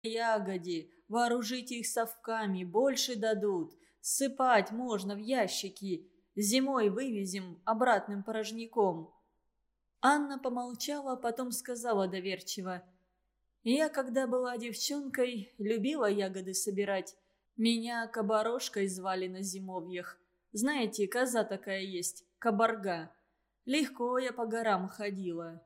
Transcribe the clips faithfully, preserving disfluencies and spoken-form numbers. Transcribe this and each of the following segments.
ягоде, вооружите их совками, больше дадут. Сыпать можно в ящики. Зимой вывезем обратным порожняком». Анна помолчала, потом сказала доверчиво: «Я, когда была девчонкой, любила ягоды собирать. Меня Кабарошкой звали на зимовьях. Знаете, коза такая есть, кабарга. Легко я по горам ходила».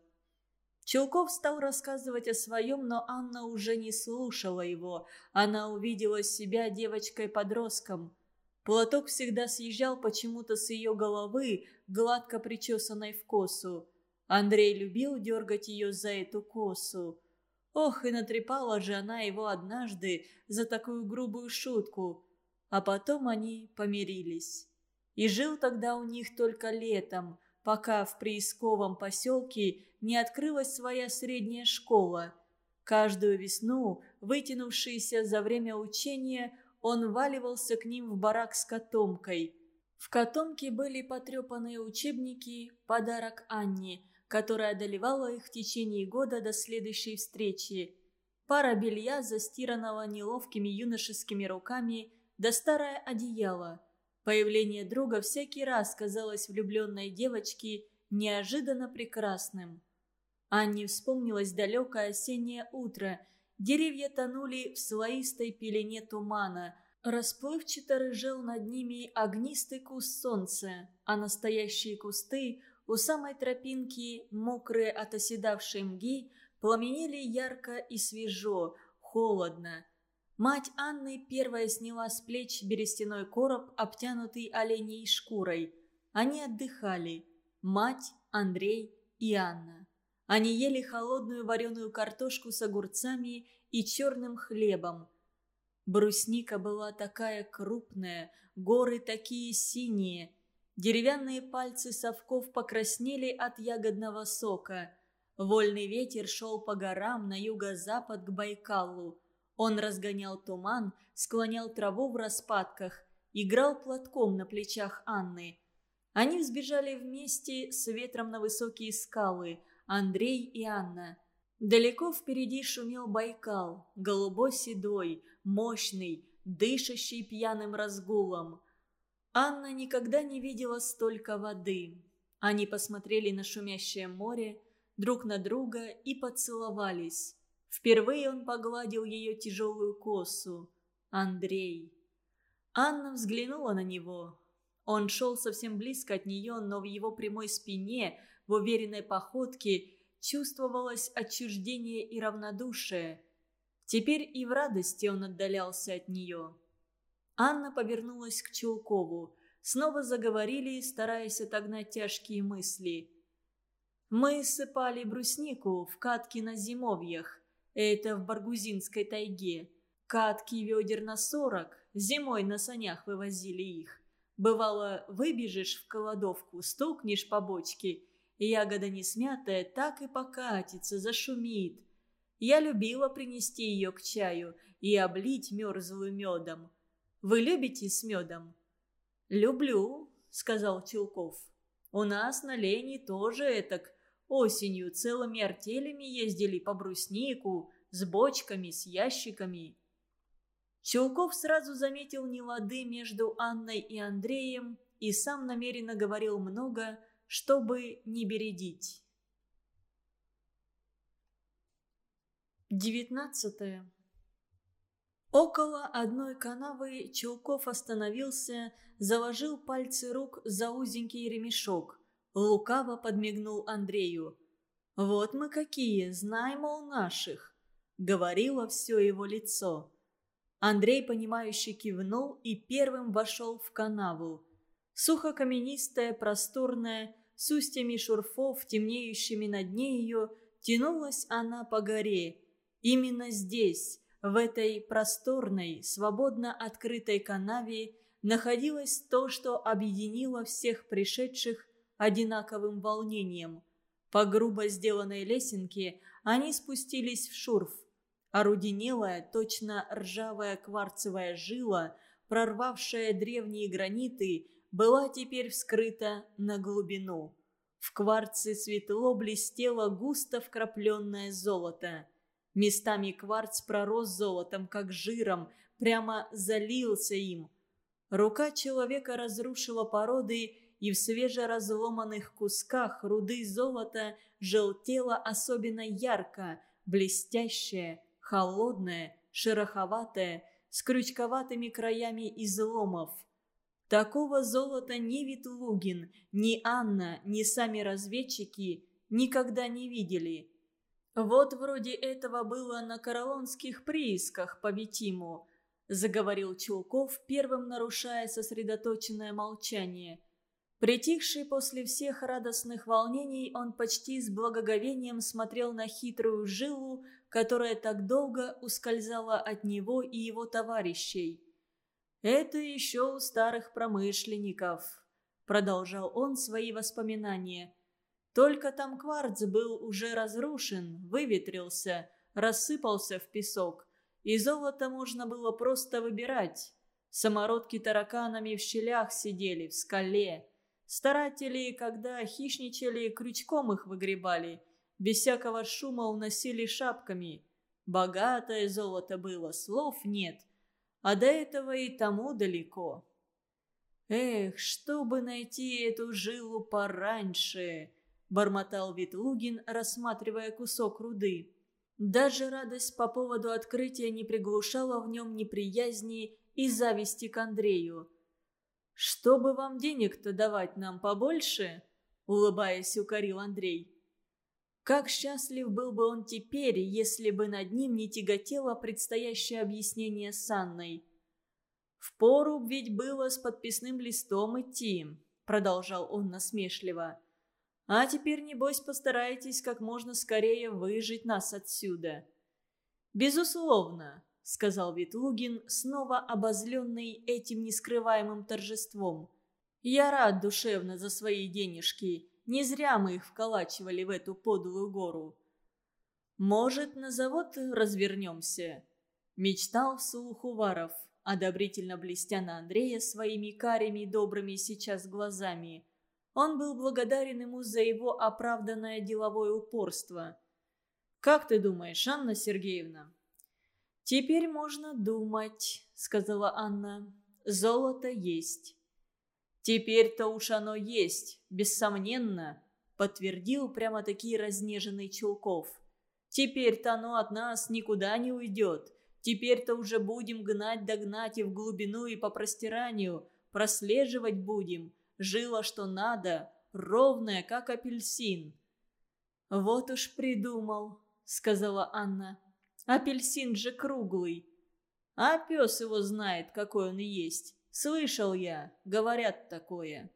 Чулков стал рассказывать о своем, но Анна уже не слушала его. Она увидела себя девочкой-подростком. Платок всегда съезжал почему-то с ее головы, гладко причесанной в косу. Андрей любил дергать ее за эту косу. Ох, и натрепала же она его однажды за такую грубую шутку. А потом они помирились. И жил тогда у них только летом, пока в приисковом поселке не открылась своя средняя школа. Каждую весну, вытянувшийся за время учения, он валивался к ним в барак с котомкой. В котомке были потрепанные учебники, подарок Анне, которая одолевала их в течение года до следующей встречи. Пара белья, застиранного неловкими юношескими руками, да старое одеяло. Появление друга всякий раз казалось влюбленной девочке неожиданно прекрасным. Анне вспомнилось далекое осеннее утро. Деревья тонули в слоистой пелене тумана. Расплывчато рыжел над ними огнистый куст солнца, а настоящие кусты у самой тропинки, мокрые от оседавшей мги, пламенели ярко и свежо, холодно. Мать Анны первая сняла с плеч берестяной короб, обтянутый оленей шкурой. Они отдыхали. Мать, Андрей и Анна. Они ели холодную вареную картошку с огурцами и черным хлебом. Брусника была такая крупная, горы такие синие. Деревянные пальцы совков покраснели от ягодного сока. Вольный ветер шел по горам на юго-запад к Байкалу. Он разгонял туман, склонял траву в распадках, играл платком на плечах Анны. Они взбежали вместе с ветром на высокие скалы, Андрей и Анна. Далеко впереди шумел Байкал, голубо-седой, мощный, дышащий пьяным разгулом. Анна никогда не видела столько воды. Они посмотрели на шумящее море, друг на друга и поцеловались. Впервые он погладил ее тяжелую косу. Андрей. Анна взглянула на него. Он шел совсем близко от нее, но в его прямой спине, в уверенной походке, чувствовалось отчуждение и равнодушие. Теперь и в радости он отдалялся от нее. Анна повернулась к Чулкову. Снова заговорили, стараясь отогнать тяжкие мысли. «Мы сыпали бруснику в катки на зимовьях. Это в Баргузинской тайге. Катки ведер на сорок, зимой на санях вывозили их. Бывало, выбежишь в кладовку, стукнешь по бочке, ягода не смятая так и покатится, зашумит. Я любила принести ее к чаю и облить мерзлую медом. Вы любите с медом?» «Люблю», — сказал Чулков. «У нас на Лене тоже этак. Осенью целыми артелями ездили по бруснику, с бочками, с ящиками». Чулков сразу заметил нелады между Анной и Андреем и сам намеренно говорил много, чтобы не бередить. девятнадцатое. Около одной канавы Чулков остановился, заложил пальцы рук за узенький ремешок. Лукаво подмигнул Андрею. «Вот мы какие, знай, мол, наших», — говорило все его лицо. Андрей, понимающе кивнул и первым вошел в канаву. Сухо-каменистая, просторная, с устьями шурфов, темнеющими на дне ее, тянулась она по горе. Именно здесь, в этой просторной, свободно открытой канаве, находилось то, что объединило всех пришедших одинаковым волнением. По грубо сделанной лесенке они спустились в шурф. Оруденелая, точно ржавая кварцевая жила, прорвавшая древние граниты, была теперь вскрыта на глубину. В кварце светло блестело густо вкрапленное золото. Местами кварц пророс золотом, как жиром, прямо залился им. Рука человека разрушила породы, и в свежеразломанных кусках руды золота желтело особенно ярко, блестящее, холодное, шероховатое, с крючковатыми краями изломов. Такого золота ни Ветлугин, ни Анна, ни сами разведчики никогда не видели. «Вот вроде этого было на каролонских приисках по Витиму», — заговорил Чулков, первым нарушая сосредоточенное молчание. Притихший после всех радостных волнений, он почти с благоговением смотрел на хитрую жилу, которая так долго ускользала от него и его товарищей. «Это еще у старых промышленников», — продолжал он свои воспоминания. «Только там кварц был уже разрушен, выветрился, рассыпался в песок, и золото можно было просто выбирать. Самородки тараканами в щелях сидели, в скале. Старатели, когда хищничали, крючком их выгребали, без всякого шума уносили шапками. Богатое золото было, слов нет, а до этого и тому далеко». «Эх, чтобы найти эту жилу пораньше!» — бормотал Ветлугин, рассматривая кусок руды. Даже радость по поводу открытия не приглушала в нем неприязни и зависти к Андрею. «Чтобы вам денег-то давать нам побольше?» — улыбаясь, укорил Андрей. Как счастлив был бы он теперь, если бы над ним не тяготело предстоящее объяснение с Анной. «Впору ведь было с подписным листом идти», — продолжал он насмешливо. «А теперь, небось, постарайтесь как можно скорее выжить нас отсюда». «Безусловно», — сказал Ветлугин, снова обозленный этим нескрываемым торжеством. «Я рад душевно за свои денежки. Не зря мы их вколачивали в эту подлую гору». «Может, на завод развернемся?» — мечтал вслух Уваров, одобрительно блестя на Андрея своими карими добрыми сейчас глазами. Он был благодарен ему за его оправданное деловое упорство. «Как ты думаешь, Анна Сергеевна?» «Теперь можно думать», — сказала Анна. «Золото есть». «Теперь-то уж оно есть, бессомненно», — подтвердил прямо-таки разнеженный Чулков. «Теперь-то оно от нас никуда не уйдет. Теперь-то уже будем гнать догнать и в глубину, и по простиранию. Прослеживать будем. Жила что надо, ровная, как апельсин». «Вот уж придумал», — сказала Анна. «Апельсин же круглый». «А пес его знает, какой он и есть. Слышал я, говорят такое».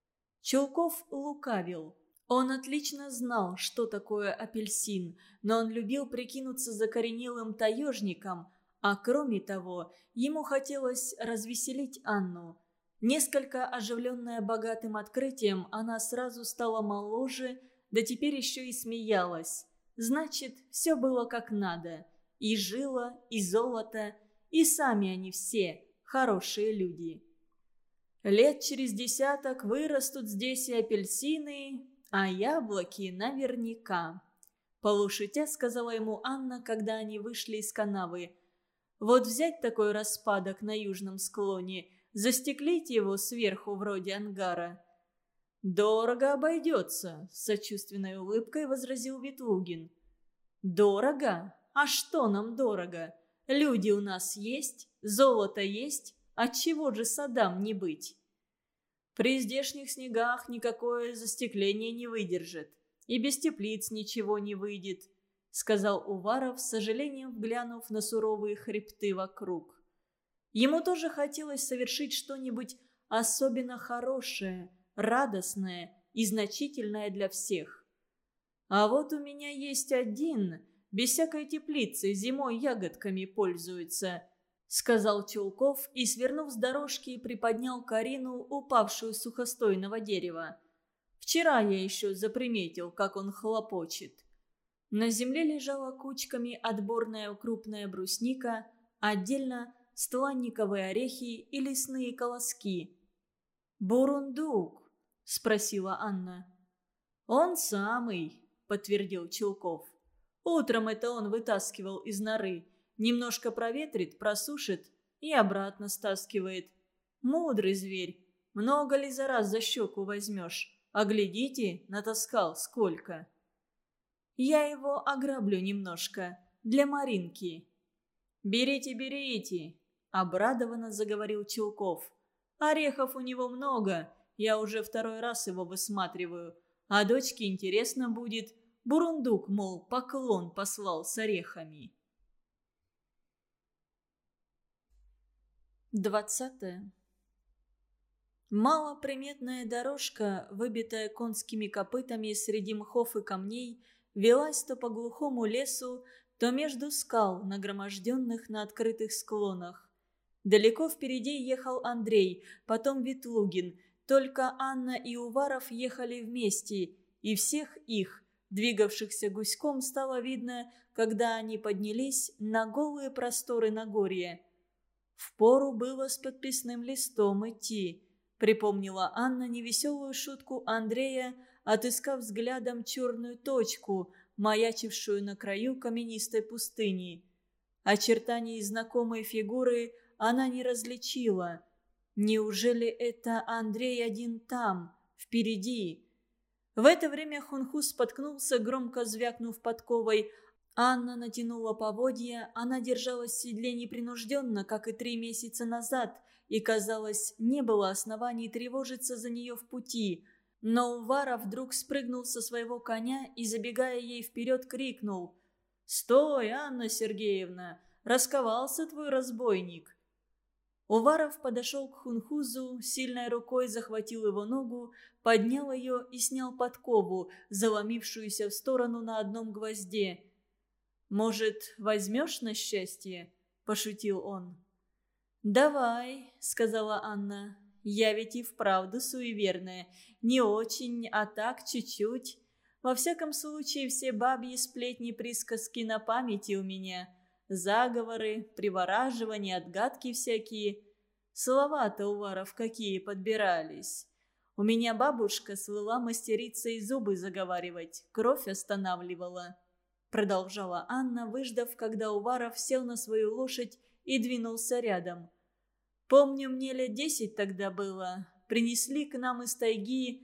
Чулков лукавил. Он отлично знал, что такое апельсин, но он любил прикинуться закоренелым таежником, а кроме того, ему хотелось развеселить Анну. Несколько оживленная богатым открытием, она сразу стала моложе, да теперь еще и смеялась. Значит, все было как надо. И жила, и золото, и сами они все хорошие люди. «Лет через десяток вырастут здесь и апельсины, а яблоки наверняка», — полушутя сказала ему Анна, когда они вышли из канавы. «Вот взять такой распадок на южном склоне, застеклить его сверху вроде ангара». «Дорого обойдется», — с сочувственной улыбкой возразил Ветлугин. «Дорого? А что нам дорого? Люди у нас есть, золото есть, отчего же садам не быть?» «При здешних снегах никакое застекление не выдержит, и без теплиц ничего не выйдет», — сказал Уваров, с сожалением взглянув на суровые хребты вокруг. Ему тоже хотелось совершить что-нибудь особенно хорошее, радостное и значительное для всех. «А вот у меня есть один, без всякой теплицы, зимой ягодками пользуется», — сказал Чулков и, свернув с дорожки, приподнял Карину, упавшую с сухостойного дерева. «Вчера я еще заприметил, как он хлопочет». На земле лежала кучками отборная крупная брусника, отдельно стланниковые орехи и лесные колоски. «Бурундук?» — спросила Анна. «Он самый», — подтвердил Чулков. Утром это он вытаскивал из норы. Немножко проветрит, просушит и обратно стаскивает. Мудрый зверь. Много ли за раз за щеку возьмешь? А глядите, натаскал сколько. Я его ограблю немножко. Для Маринки. «Берите, берите!» – обрадованно заговорил Чулков. «Орехов у него много. Я уже второй раз его высматриваю. А дочке интересно будет. Бурундук, мол, поклон послал с орехами». Двадцатое. Малоприметная дорожка, выбитая конскими копытами среди мхов и камней, велась то по глухому лесу, то между скал, нагроможденных на открытых склонах. Далеко впереди ехал Андрей, потом Ветлугин. Только Анна и Уваров ехали вместе, и всех их, двигавшихся гуськом, стало видно, когда они поднялись на голые просторы Нагорья. «Впору было с подписным листом идти», — припомнила Анна невеселую шутку Андрея, отыскав взглядом черную точку, маячившую на краю каменистой пустыни. Очертаний знакомой фигуры она не различила. Неужели это Андрей один там, впереди? В это время Хунхус споткнулся, громко звякнув подковой. Анна натянула поводья, она держалась в седле непринужденно, как и три месяца назад, и, казалось, не было оснований тревожиться за нее в пути. Но Уваров вдруг спрыгнул со своего коня и, забегая ей вперед, крикнул: «Стой, Анна Сергеевна! Расковался твой разбойник!» Уваров подошел к Хунхузу, сильной рукой захватил его ногу, поднял ее и снял подкову, заломившуюся в сторону на одном гвозде. «Может, возьмешь на счастье?» – пошутил он. «Давай», – сказала Анна. «Я ведь и вправду суеверная. Не очень, а так чуть-чуть. Во всяком случае, все бабьи сплетни-присказки на памяти у меня. Заговоры, привораживания, отгадки всякие. Слова-то, Уваров, какие подбирались. У меня бабушка слыла мастерицей зубы заговаривать, кровь останавливала». Продолжала Анна, выждав, когда Уваров сел на свою лошадь и двинулся рядом. «Помню, мне лет десять тогда было. Принесли к нам из тайги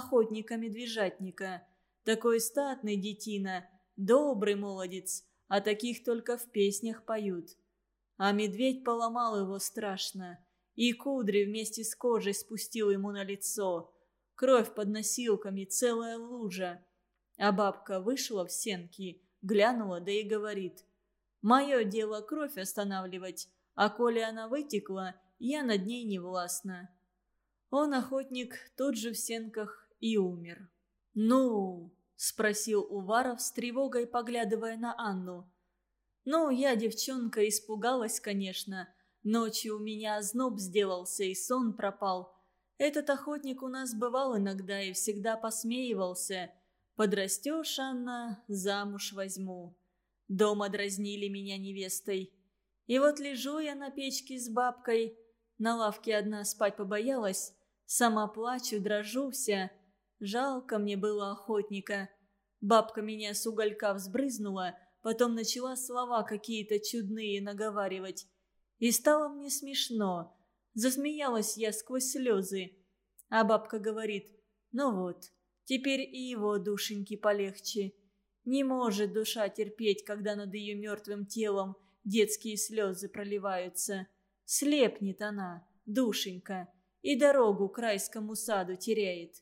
охотника-медвежатника. Такой статный детина, добрый молодец, а таких только в песнях поют. А медведь поломал его страшно, и кудри вместе с кожей спустил ему на лицо. Кровь под носилками, целая лужа. А бабка вышла в сенки, глянула, да и говорит: «Мое дело кровь останавливать, а коли она вытекла, я над ней не властна». Он, охотник, тут же в сенках и умер. «Ну?» – спросил Уваров с тревогой, поглядывая на Анну. «Ну, я, девчонка, испугалась, конечно. Ночью у меня озноб сделался и сон пропал. Этот охотник у нас бывал иногда и всегда посмеивался. Подрастешь, Анна, замуж возьму. Дома дразнили меня невестой. И вот лежу я на печке с бабкой. На лавке одна спать побоялась. Сама плачу, дрожу вся. Жалко мне было охотника. Бабка меня с уголька взбрызнула, потом начала слова какие-то чудные наговаривать. И стало мне смешно. Засмеялась я сквозь слезы. А бабка говорит: «Ну вот, теперь и его душеньки полегче. Не может душа терпеть, когда над ее мертвым телом детские слезы проливаются. Слепнет она, душенька, и дорогу к райскому саду теряет».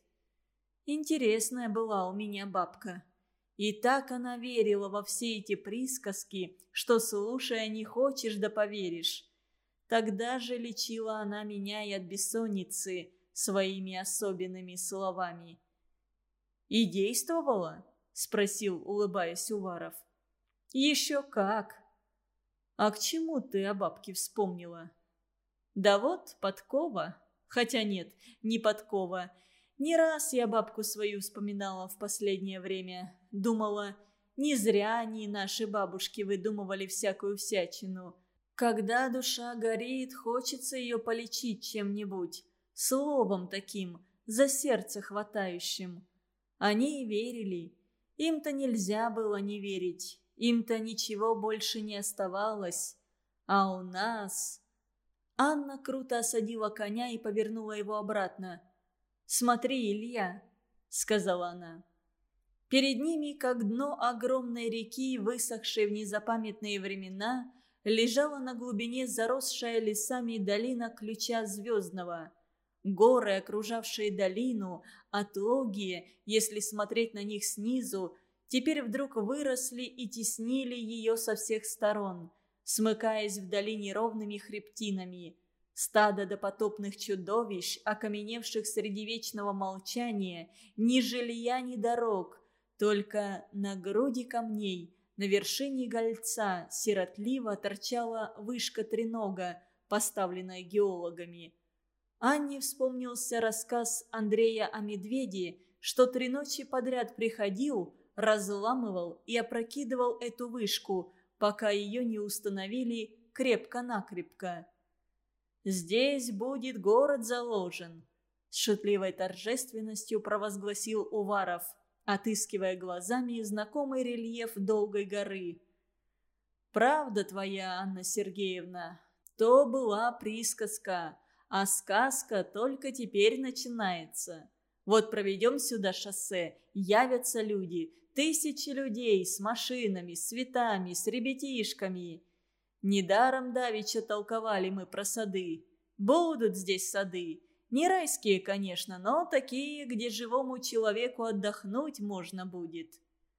Интересная была у меня бабка. И так она верила во все эти присказки, что, слушая, не хочешь да поверишь. Тогда же лечила она меня и от бессонницы своими особенными словами. «И действовала?» – спросил, улыбаясь, Уваров. «Еще как!» «А к чему ты о бабке вспомнила?» «Да вот, подкова. Хотя нет, не подкова. Не раз я бабку свою вспоминала в последнее время. Думала, не зря они, наши бабушки, выдумывали всякую всячину. Когда душа горит, хочется ее полечить чем-нибудь. Словом таким, за сердце хватающим. Они и верили. Им-то нельзя было не верить. им-то ничего больше не оставалось. А у нас... Анна круто осадила коня и повернула его обратно. «Смотри, Илья», — сказала она. Перед ними, как дно огромной реки, высохшей в незапамятные времена, лежала на глубине заросшая лесами долина Ключа Звездного. Горы, окружавшие долину, отлогие, если смотреть на них снизу, теперь вдруг выросли и теснили ее со всех сторон, смыкаясь вдали неровными хребтинами. Стадо допотопных чудовищ, окаменевших среди вечного молчания, ни жилья, ни дорог, только на груди камней, на вершине гольца, сиротливо торчала вышка тренога, поставленная геологами. Анне вспомнился рассказ Андрея о медведе, что три ночи подряд приходил, разламывал и опрокидывал эту вышку, пока ее не установили крепко-накрепко. «Здесь будет город заложен», — с шутливой торжественностью провозгласил Уваров, отыскивая глазами знакомый рельеф Долгой горы. «Правда твоя, Анна Сергеевна, то была присказка, а сказка только теперь начинается. Вот проведем сюда шоссе, явятся люди, тысячи людей с машинами, с цветами, с ребятишками. Недаром давеча толковали мы про сады. Будут здесь сады. Не райские, конечно, но такие, где живому человеку отдохнуть можно будет.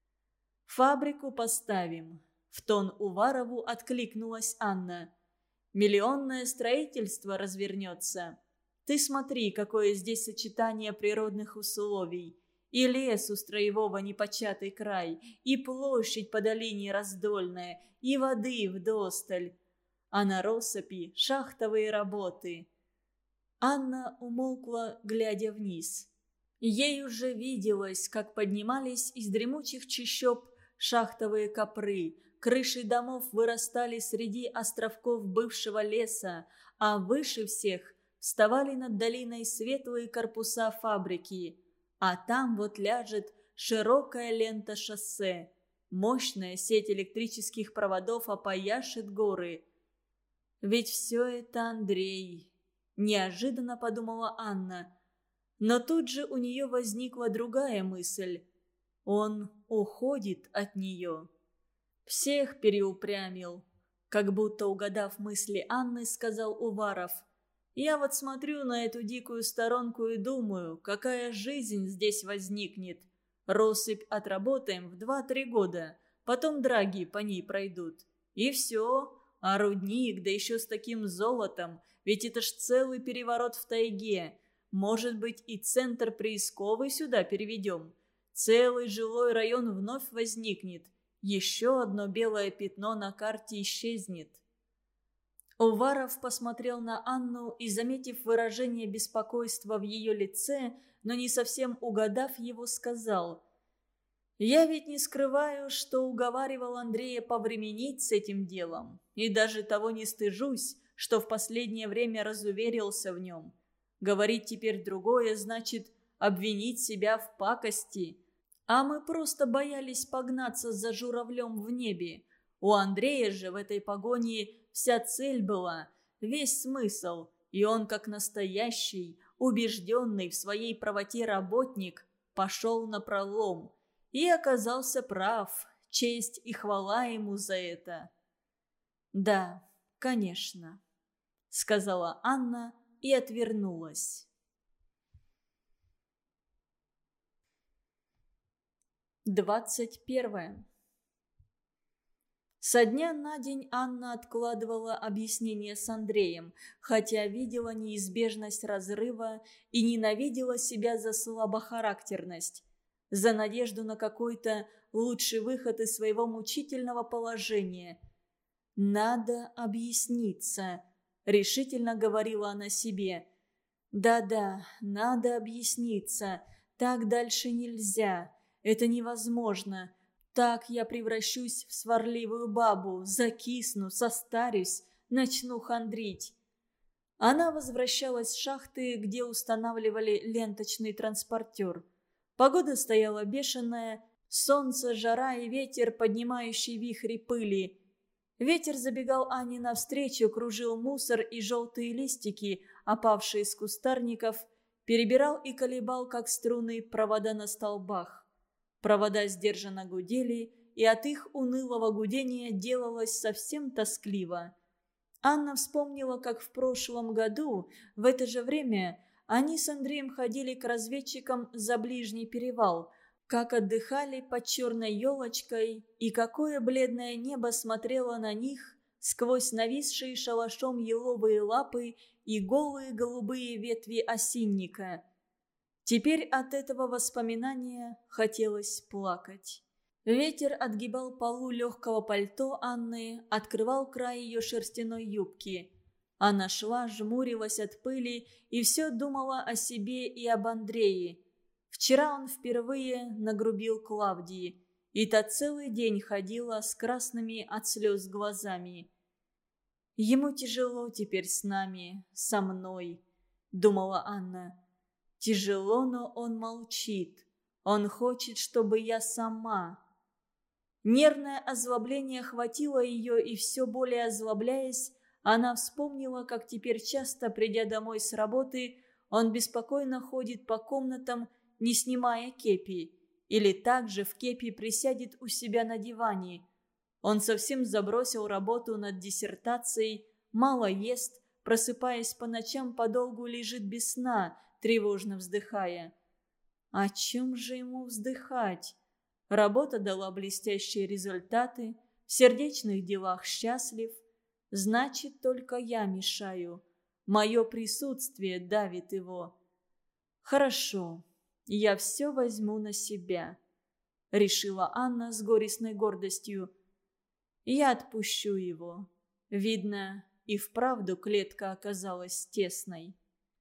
Фабрику поставим. В тон Уварову откликнулась Анна. Миллионное строительство развернется. Ты смотри, какое здесь сочетание природных условий. И лес у строевого непочатый край, и площадь по долине раздольная, и воды вдосталь. А на россыпи шахтовые работы. Анна умолкла, глядя вниз. Ей уже виделось, как поднимались из дремучих чащоб шахтовые копры, крыши домов вырастали среди островков бывшего леса, а выше всех вставали над долиной светлые корпуса фабрики. А там вот ляжет широкая лента шоссе. Мощная сеть электрических проводов опояшет горы. Ведь все это Андрей. Неожиданно подумала Анна. Но тут же у нее возникла другая мысль. Он уходит от нее. Всех переупрямил. Как будто угадав мысли Анны, сказал Уваров. Я вот смотрю на эту дикую сторонку и думаю, какая жизнь здесь возникнет. Россыпь отработаем в два-три года, потом драги по ней пройдут. И все, а рудник, да еще с таким золотом, ведь это ж целый переворот в тайге. Может быть, и центр приисковый сюда переведем. Целый жилой район вновь возникнет. Еще одно белое пятно на карте исчезнет. Уваров посмотрел на Анну и, заметив выражение беспокойства в ее лице, но не совсем угадав его, сказал: «Я ведь не скрываю, что уговаривал Андрея повременить с этим делом, и даже того не стыжусь, что в последнее время разуверился в нем. Говорить теперь другое значит обвинить себя в пакости. А мы просто боялись погнаться за журавлем в небе. У Андрея же в этой погоне вся цель была, весь смысл, и он, как настоящий, убежденный в своей правоте работник, пошел напролом. И оказался прав, честь и хвала ему за это». «Да, конечно», — сказала Анна и отвернулась. Двадцать первое. Со дня на день Анна откладывала объяснение с Андреем, хотя видела неизбежность разрыва и ненавидела себя за слабохарактерность, за надежду на какой-то лучший выход из своего мучительного положения. «Надо объясниться», — решительно говорила она себе. «Да-да, надо объясниться, так дальше нельзя, это невозможно». Так я превращусь в сварливую бабу, закисну, состарюсь, начну хандрить. Она возвращалась с шахты, где устанавливали ленточный транспортер. Погода стояла бешеная, Солнце, жара и ветер, поднимающий вихри пыли. Ветер забегал Анне навстречу, кружил мусор и желтые листики, опавшие из кустарников, перебирал и колебал, как струны, провода на столбах. Провода сдержанно гудели, и от их унылого гудения делалось совсем тоскливо. Анна вспомнила, как в прошлом году, в это же время, они с Андреем ходили к разведчикам за ближний перевал, как отдыхали под черной елочкой, и какое бледное небо смотрело на них сквозь нависшие шалашом еловые лапы и голые голубые ветви осинника. Теперь от этого воспоминания хотелось плакать. Ветер отгибал полу легкого пальто Анны, открывал край ее шерстяной юбки. Она шла, жмурилась от пыли и все думала о себе и об Андрее. Вчера он впервые нагрубил Клавдии, и та целый день ходила с красными от слез глазами. «Ему тяжело теперь с нами, со мной», — думала Анна. «Тяжело, но он молчит. Он хочет, чтобы я сама». Нервное озлобление охватило ее, и все более озлобляясь, она вспомнила, как теперь часто, придя домой с работы, он беспокойно ходит по комнатам, не снимая кепи, или также в кепи присядет у себя на диване. Он совсем забросил работу над диссертацией, мало ест, просыпаясь по ночам, подолгу лежит без сна, тревожно вздыхая. О чем же ему вздыхать? Работа дала блестящие результаты, в сердечных делах счастлив. Значит, только я мешаю. Мое присутствие давит его. Хорошо, я все возьму на себя, решила Анна с горестной гордостью. Я отпущу его. Видно, и вправду клетка оказалась тесной.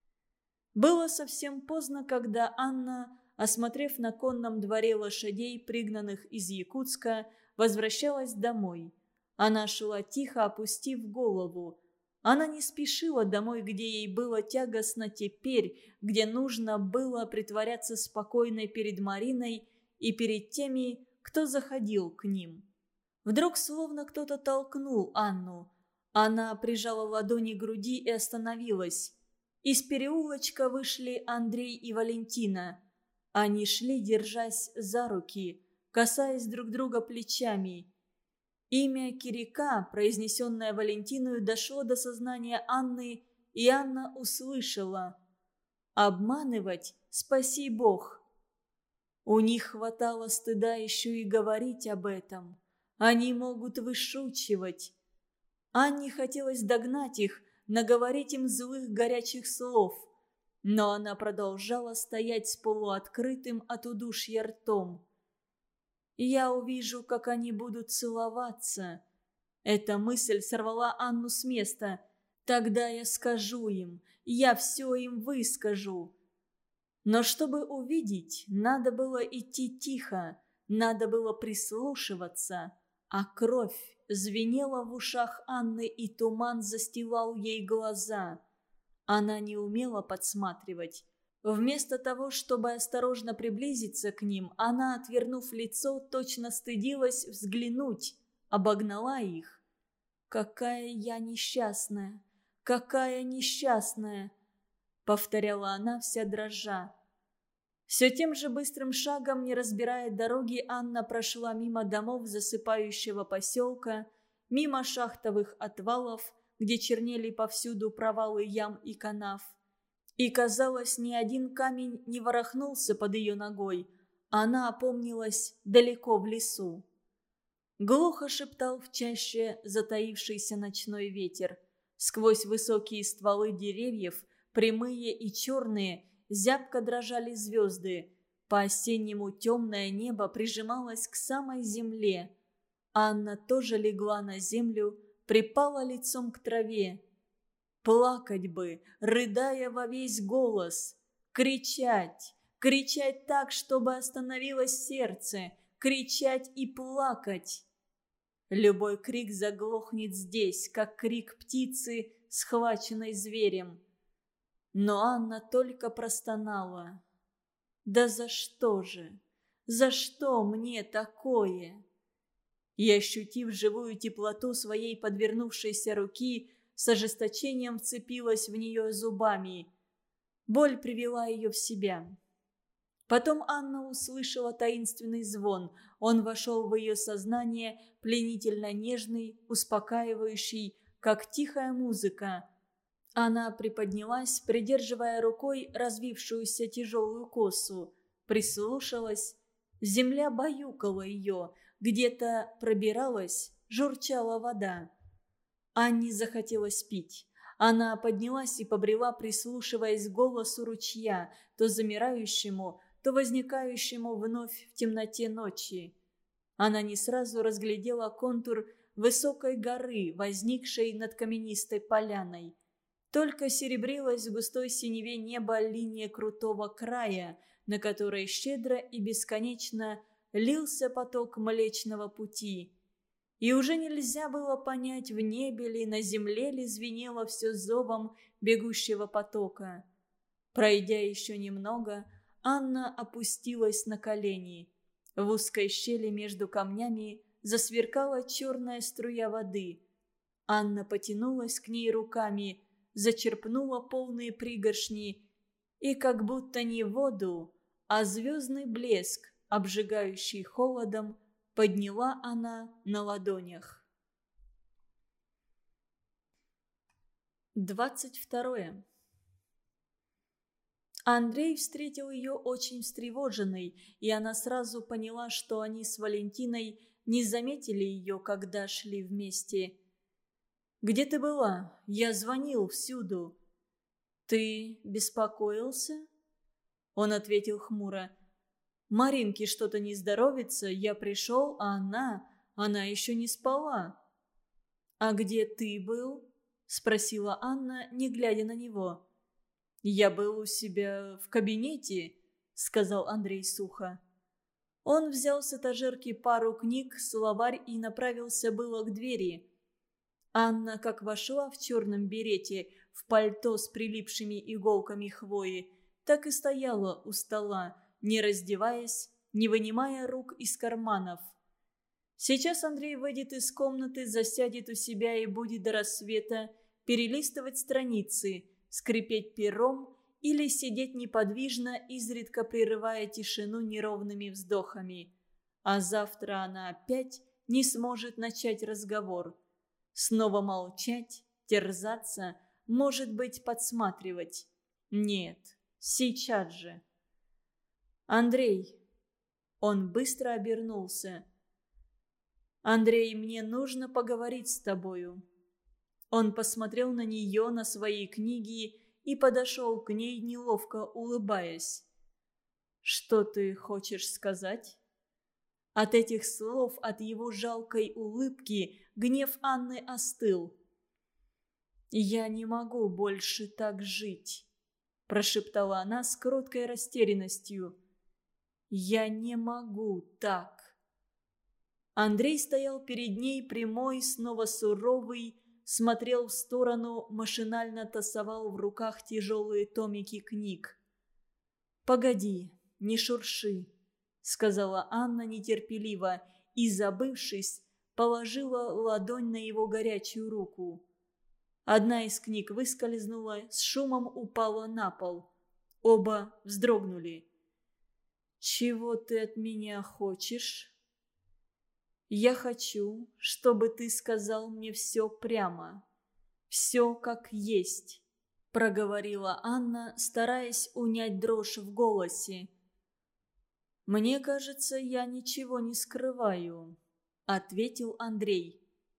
Было совсем поздно, когда Анна, осмотрев на конном дворе лошадей, пригнанных из Якутска, возвращалась домой. Она шла тихо, опустив голову. Она не спешила домой, где ей было тягостно теперь, где нужно было притворяться спокойной перед Мариной и перед теми, кто заходил к ним. Вдруг словно кто-то толкнул Анну. Она прижала ладони к груди и остановилась. Из переулочка вышли Андрей и Валентина. Они шли, держась за руки, касаясь друг друга плечами. Имя Кирика, произнесенное Валентиною, дошло до сознания Анны, и Анна услышала: «Обманывать, спаси Бог». У них хватало стыда еще и говорить об этом. Они могут вышучивать. Анне хотелось догнать их, наговорить им злых горячих слов. Но она продолжала стоять с полуоткрытым от удушья ртом. «Я увижу, как они будут целоваться». Эта мысль сорвала Анну с места. «Тогда я скажу им, я все им выскажу». Но чтобы увидеть, надо было идти тихо, надо было прислушиваться, а кровь звенела в ушах Анны, и туман застилал ей глаза. Она не умела подсматривать. Вместо того, чтобы осторожно приблизиться к ним, она, отвернув лицо, точно стыдилась взглянуть, обогнала их. «Какая я несчастная! Какая несчастная!» — повторяла она, вся дрожа. Все тем же быстрым шагом, не разбирая дороги, Анна прошла мимо домов засыпающего поселка, мимо шахтовых отвалов, где чернели повсюду провалы ям и канав. И, казалось, ни один камень не ворохнулся под ее ногой. Она опомнилась далеко в лесу. Глухо шептал в чаще затаившийся ночной ветер. Сквозь высокие стволы деревьев, прямые и черные, зябко дрожали звезды. По-осеннему темное небо прижималось к самой земле. Анна тоже легла на землю, припала лицом к траве. Плакать бы, рыдая во весь голос, кричать, кричать так, чтобы остановилось сердце, кричать и плакать. Любой крик заглохнет здесь, как крик птицы, схваченной зверем. Но Анна только простонала. «Да за что же? За что мне такое?» И, ощутив живую теплоту своей подвернувшейся руки, с ожесточением вцепилась в нее зубами. Боль привела ее в себя. Потом Анна услышала таинственный звон. Он вошел в ее сознание, пленительно нежный, успокаивающий, как тихая музыка. Она приподнялась, придерживая рукой развившуюся тяжелую косу, прислушалась. Земля баюкала ее, где-то пробиралась, журчала вода. Анне захотелось пить. Она поднялась и побрела, прислушиваясь к голосу ручья, то замирающему, то возникающему вновь в темноте ночи. Она не сразу разглядела контур высокой горы, возникшей над каменистой поляной. Только серебрилась в густой синеве неба линия крутого края, на которой щедро и бесконечно лился поток Млечного Пути. И уже нельзя было понять, в небе ли, на земле ли звенело все зовом бегущего потока. Пройдя еще немного, Анна опустилась на колени. В узкой щели между камнями засверкала черная струя воды. Анна потянулась к ней руками, зачерпнула полные пригоршни, и как будто не воду, а звездный блеск, обжигающий холодом, подняла она на ладонях. Двадцать второе. Андрей встретил ее очень встревоженной, и она сразу поняла, что они с Валентиной не заметили ее, когда шли вместе. «Где ты была? Я звонил всюду». «Ты беспокоился?» Он ответил хмуро. «Маринке что-то не здоровится, я пришел, а она, она еще не спала». «А где ты был?» – спросила Анна, не глядя на него. «Я был у себя в кабинете», – сказал Андрей сухо. Он взял с этажерки пару книг, словарь и направился было к двери. Анна, как вошла в черном берете, в пальто с прилипшими иголками хвои, так и стояла у стола, не раздеваясь, не вынимая рук из карманов. Сейчас Андрей выйдет из комнаты, засядет у себя и будет до рассвета перелистывать страницы, скрипеть пером или сидеть неподвижно, изредка прерывая тишину неровными вздохами. А завтра она опять не сможет начать разговор. Снова молчать, терзаться, может быть, подсматривать. Нет, сейчас же. «Андрей!» Он быстро обернулся. «Андрей, мне нужно поговорить с тобою». Он посмотрел на нее, на свои книги и подошел к ней, неловко улыбаясь. «Что ты хочешь сказать?» От этих слов, от его жалкой улыбки, гнев Анны остыл. «Я не могу больше так жить», – прошептала она с кроткой растерянностью. «Я не могу так». Андрей стоял перед ней прямой, снова суровый, смотрел в сторону, машинально тасовал в руках тяжелые томики книг. «Погоди, не шурши», — сказала Анна нетерпеливо и, забывшись, положила ладонь на его горячую руку. Одна из книг выскользнула, с шумом упала на пол. Оба вздрогнули. «Чего ты от меня хочешь?» «Я хочу, чтобы ты сказал мне все прямо, все как есть», – проговорила Анна, стараясь унять дрожь в голосе. «Мне кажется, я ничего не скрываю», – ответил Андрей.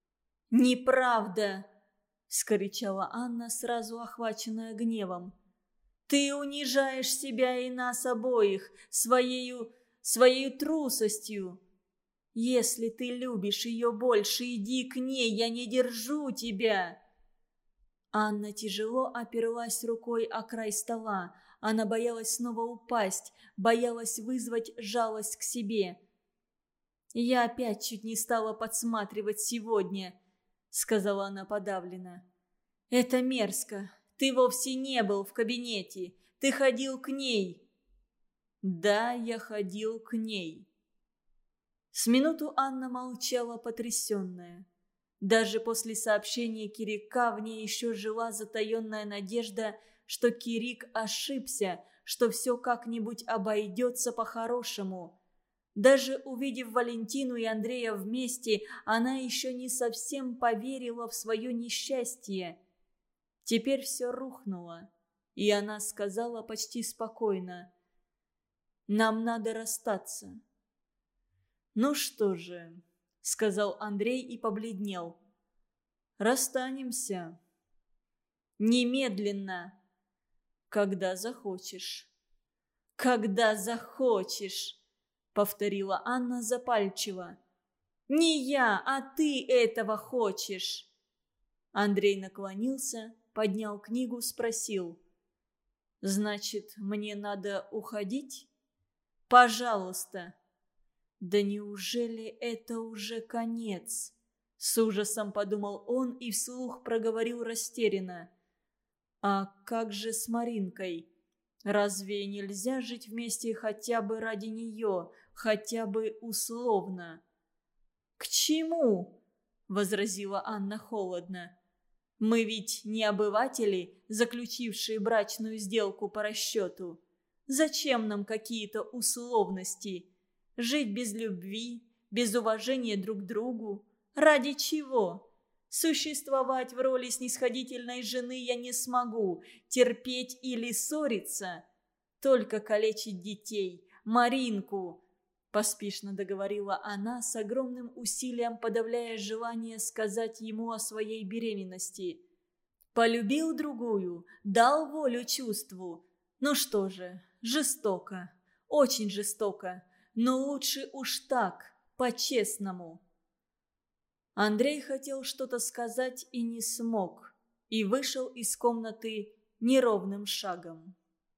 «Неправда!» – вскричала Анна, сразу охваченная гневом. «Ты унижаешь себя и нас обоих своею, своей трусостью. Если ты любишь ее больше, иди к ней, я не держу тебя!» Анна тяжело оперлась рукой о край стола. Она боялась снова упасть, боялась вызвать жалость к себе. «Я опять чуть не стала подсматривать сегодня», — сказала она подавленно. «Это мерзко. Ты вовсе не был в кабинете. Ты ходил к ней». Да, я ходил к ней. С минуту Анна молчала, потрясенная. Даже после сообщения Кирика в ней еще жила затаенная надежда, что Кирик ошибся, что все как-нибудь обойдется по-хорошему. Даже увидев Валентину и Андрея вместе, она еще не совсем поверила в свое несчастье. Теперь все рухнуло, и она сказала почти спокойно: «Нам надо расстаться». «Ну что же», — сказал Андрей и побледнел, — «расстанемся». «Немедленно». «Когда захочешь». «Когда захочешь», — повторила Анна запальчиво. «Не я, а ты этого хочешь». Андрей наклонился, поднял книгу, спросил: «Значит, мне надо уходить?» «Пожалуйста». «Да неужели это уже конец?» С ужасом подумал он и вслух проговорил растерянно: «А как же с Маринкой? Разве нельзя жить вместе хотя бы ради нее, хотя бы условно?» «К чему?» – возразила Анна холодно. «Мы ведь не обыватели, заключившие брачную сделку по расчету. Зачем нам какие-то условности? Жить без любви, без уважения друг к другу? Ради чего? Существовать в роли снисходительной жены я не смогу, терпеть или ссориться. Только калечить детей, Маринку», – поспешно договорила она, с огромным усилием подавляя желание сказать ему о своей беременности. «Полюбил другую, дал волю чувству. Ну что же, жестоко, очень жестоко, но лучше уж так, по-честному». Андрей хотел что-то сказать и не смог, и вышел из комнаты неровным шагом.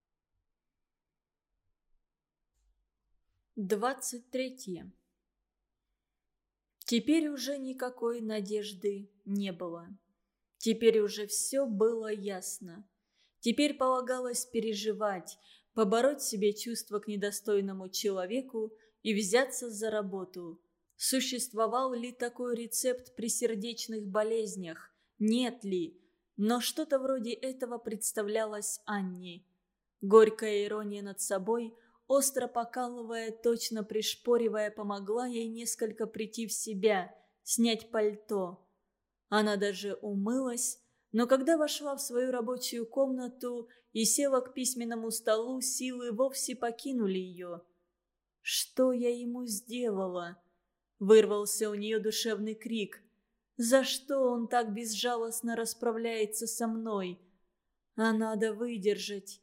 Двадцать третье. Теперь уже никакой надежды не было. Теперь уже все было ясно. Теперь полагалось переживать, побороть в себе чувство к недостойному человеку и взяться за работу. Существовал ли такой рецепт при сердечных болезнях? Нет ли? Но что-то вроде этого представлялось Анне. Горькая ирония над собой, остро покалывая, точно пришпоривая, помогла ей несколько прийти в себя, снять пальто. Она даже умылась, но когда вошла в свою рабочую комнату и села к письменному столу, силы вовсе покинули ее. «Что я ему сделала?» — вырвался у нее душевный крик. «За что он так безжалостно расправляется со мной? А надо выдержать».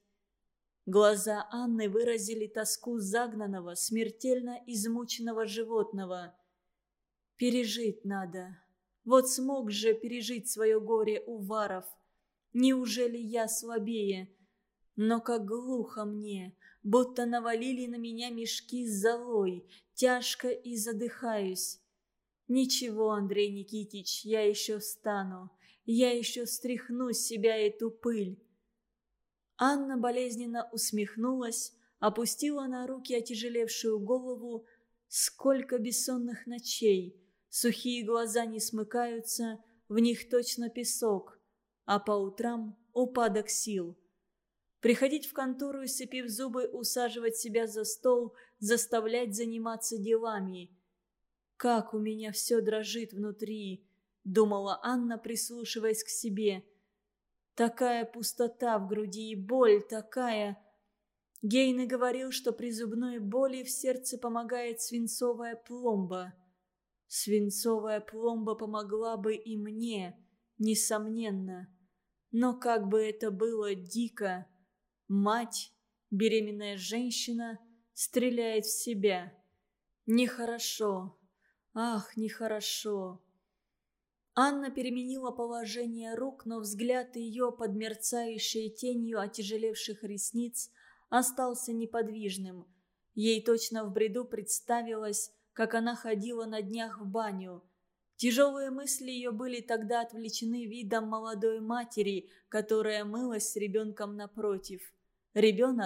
Глаза Анны выразили тоску загнанного, смертельно измученного животного. «Пережить надо. Вот смог же пережить свое горе Уваров. Неужели я слабее? Но как глухо мне, будто навалили на меня мешки с золой, тяжко и задыхаюсь. Ничего, Андрей Никитич, я еще встану, я еще стряхну с себя эту пыль». Анна болезненно усмехнулась, опустила на руки отяжелевшую голову. Сколько бессонных ночей! Сухие глаза не смыкаются, в них точно песок, а по утрам упадок сил. Приходить в контору и, сцепив зубы, усаживать себя за стол, заставлять заниматься делами. «Как у меня все дрожит внутри», — думала Анна, прислушиваясь к себе. «Такая пустота в груди и боль такая...» Гейне говорил, что при зубной боли в сердце помогает свинцовая пломба. Свинцовая пломба помогла бы и мне, несомненно. Но как бы это было дико. Мать, беременная женщина, стреляет в себя. Нехорошо. Ах, нехорошо. Анна переменила положение рук, но взгляд ее под мерцающей тенью отяжелевших ресниц остался неподвижным. Ей точно в бреду представилось, как она ходила на днях в баню. Тяжелые мысли ее были тогда отвлечены видом молодой матери, которая мылась с ребенком напротив. Ребенок,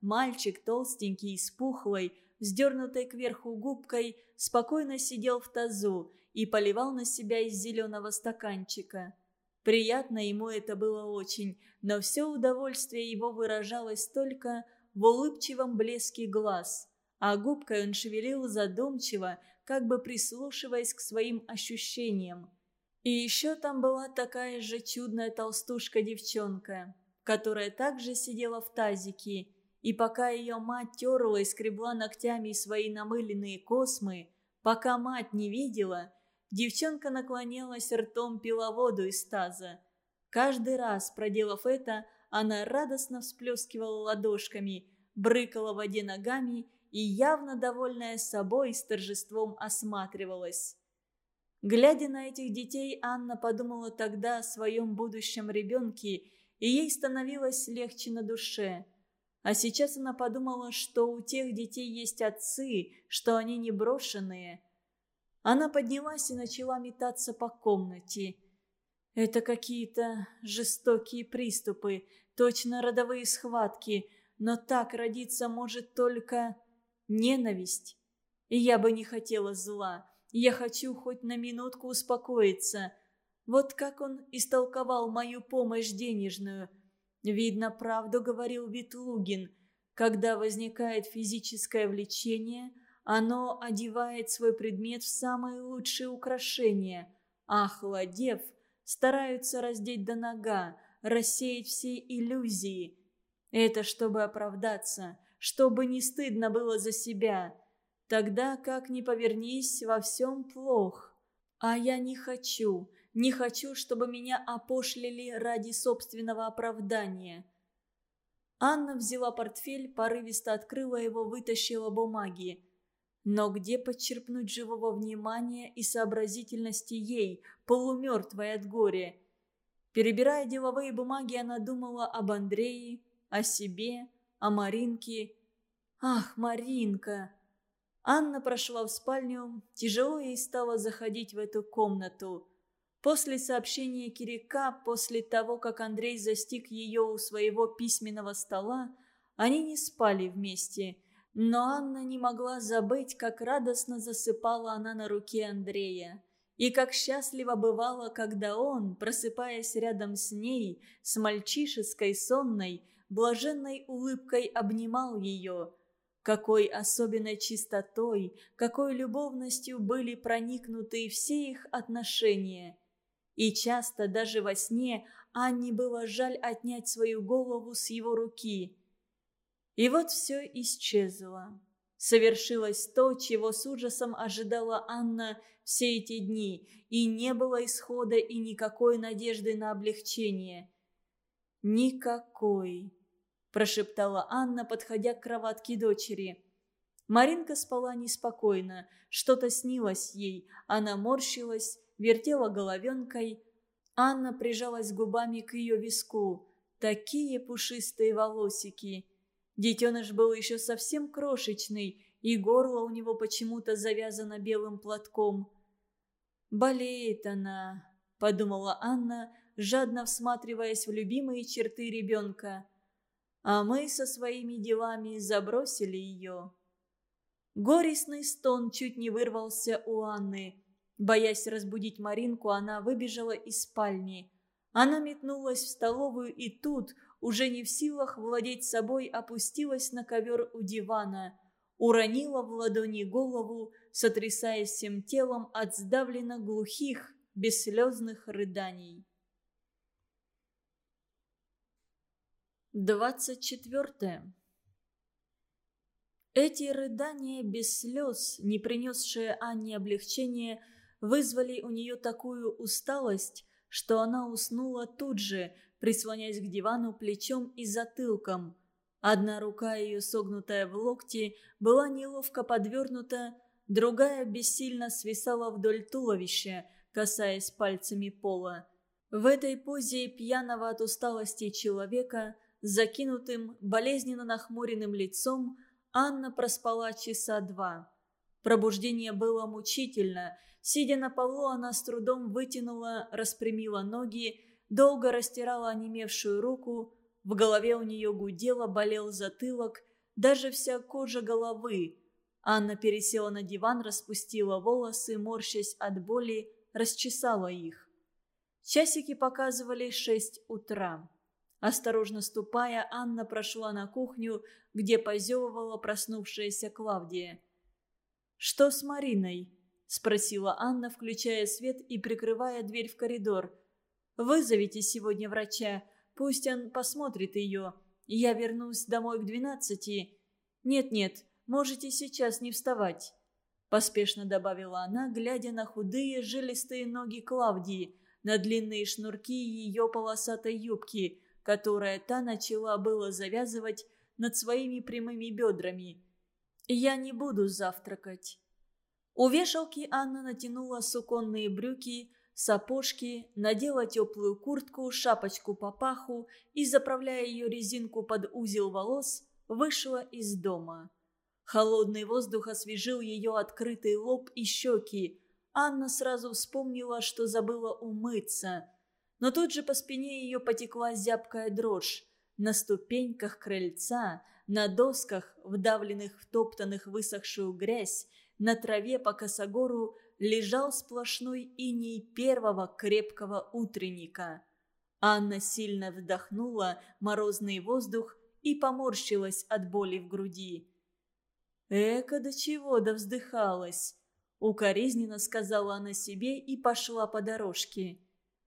мальчик, толстенький, с пухлой, вздернутой кверху губкой, спокойно сидел в тазу и поливал на себя из зеленого стаканчика. Приятно ему это было очень, но все удовольствие его выражалось только в улыбчивом блеске глаз, а губкой он шевелил задумчиво, как бы прислушиваясь к своим ощущениям. И еще там была такая же чудная толстушка-девчонка, которая также сидела в тазике, и пока ее мать терла и скребла ногтями свои намыленные космы, пока мать не видела, девчонка наклонялась ртом, пила воду из таза. Каждый раз, проделав это, она радостно всплескивала ладошками, брыкала в воде ногами и, явно довольная собой, с торжеством осматривалась. Глядя на этих детей, Анна подумала тогда о своем будущем ребенке, и ей становилось легче на душе. А сейчас она подумала, что у тех детей есть отцы, что они не брошенные. Она поднялась и начала метаться по комнате. Это какие-то жестокие приступы, точно родовые схватки, но так родиться может только ненависть. И я бы не хотела зла. Я хочу хоть на минутку успокоиться. Вот как он истолковал мою помощь денежную. Видно, правду говорил Ветлугин. Когда возникает физическое влечение, оно одевает свой предмет в самые лучшие украшения, а, охладев, стараются раздеть до нога, рассеять все иллюзии. Это чтобы оправдаться, чтобы не стыдно было за себя. Тогда, как ни повернись, во всем плох. А я не хочу, не хочу, чтобы меня опошлили ради собственного оправдания. Анна взяла портфель, порывисто открыла его, вытащила бумаги. Но где подчерпнуть живого внимания и сообразительности ей, полумертвой от горя? Перебирая деловые бумаги, она думала об Андрее, о себе, о Маринке. Ах, Маринка! Анна прошла в спальню, тяжело ей стало заходить в эту комнату. После сообщения Кирика, после того, как Андрей застиг ее у своего письменного стола, они не спали вместе. Но Анна не могла забыть, как радостно засыпала она на руке Андрея. И как счастливо бывало, когда он, просыпаясь рядом с ней, с мальчишеской сонной, блаженной улыбкой обнимал ее. Какой особенной чистотой, какой любовностью были проникнуты все их отношения. И часто даже во сне Анне было жаль отнять свою голову с его руки. И вот все исчезло. Совершилось то, чего с ужасом ожидала Анна все эти дни, и не было исхода и никакой надежды на облегчение. «Никакой», – прошептала Анна, подходя к кроватке дочери. Маринка спала неспокойно, что-то снилось ей, она морщилась, вертела головенкой. Анна прижалась губами к ее виску. Такие пушистые волосики. Детеныш был еще совсем крошечный, и горло у него почему-то завязано белым платком. «Болеет она», – подумала Анна, жадно всматриваясь в любимые черты ребенка. А мы со своими делами забросили ее. Горестный стон чуть не вырвался у Анны. Боясь разбудить Маринку, она выбежала из спальни. Она метнулась в столовую и тут, уже не в силах владеть собой, опустилась на ковер у дивана, уронила в ладони голову, сотрясаясь всем телом от сдавленно глухих, бесслезных рыданий. Двадцать четвертое. Эти рыдания без слез, не принесшие Анне облегчения, вызвали у нее такую усталость, что она уснула тут же, прислоняясь к дивану плечом и затылком. Одна рука ее, согнутая в локте, была неловко подвернута, другая бессильно свисала вдоль туловища, касаясь пальцами пола. В этой позе пьяного от усталости человека, с закинутым, болезненно нахмуренным лицом, Анна проспала часа два. Пробуждение было мучительно. Сидя на полу, она с трудом вытянула, распрямила ноги, долго растирала онемевшую руку. В голове у нее гудело, болел затылок. даже вся кожа головы. Анна пересела на диван, распустила волосы, морщась от боли, расчесала их. Часики показывали шесть утра. Осторожно ступая, Анна прошла на кухню, где позевывала проснувшаяся Клавдия. «Что с Мариной?» – спросила Анна, включая свет и прикрывая дверь в коридор. «Вызовите сегодня врача, пусть он посмотрит ее. Я вернусь домой к двенадцати. Нет-нет, можете сейчас не вставать», – поспешно добавила она, глядя на худые жилистые ноги Клавдии, на длинные шнурки ее полосатой юбки, которая та начала было завязывать над своими прямыми бедрами. «Я не буду завтракать». У вешалки Анна натянула суконные брюки, сапожки, надела теплую куртку, шапочку по паху и, заправляя ее резинку под узел волос, вышла из дома. Холодный воздух освежил ее открытый лоб и щеки. Анна сразу вспомнила, что забыла умыться. Но тут же по спине ее потекла зябкая дрожь. На ступеньках крыльца, на досках, вдавленных в топтанных высохшую грязь, на траве по косогору лежал сплошной иней первого крепкого утренника. Анна сильно вдохнула морозный воздух и поморщилась от боли в груди. «Эка, до чего довздыхалась!» — укоризненно сказала она себе и пошла по дорожке.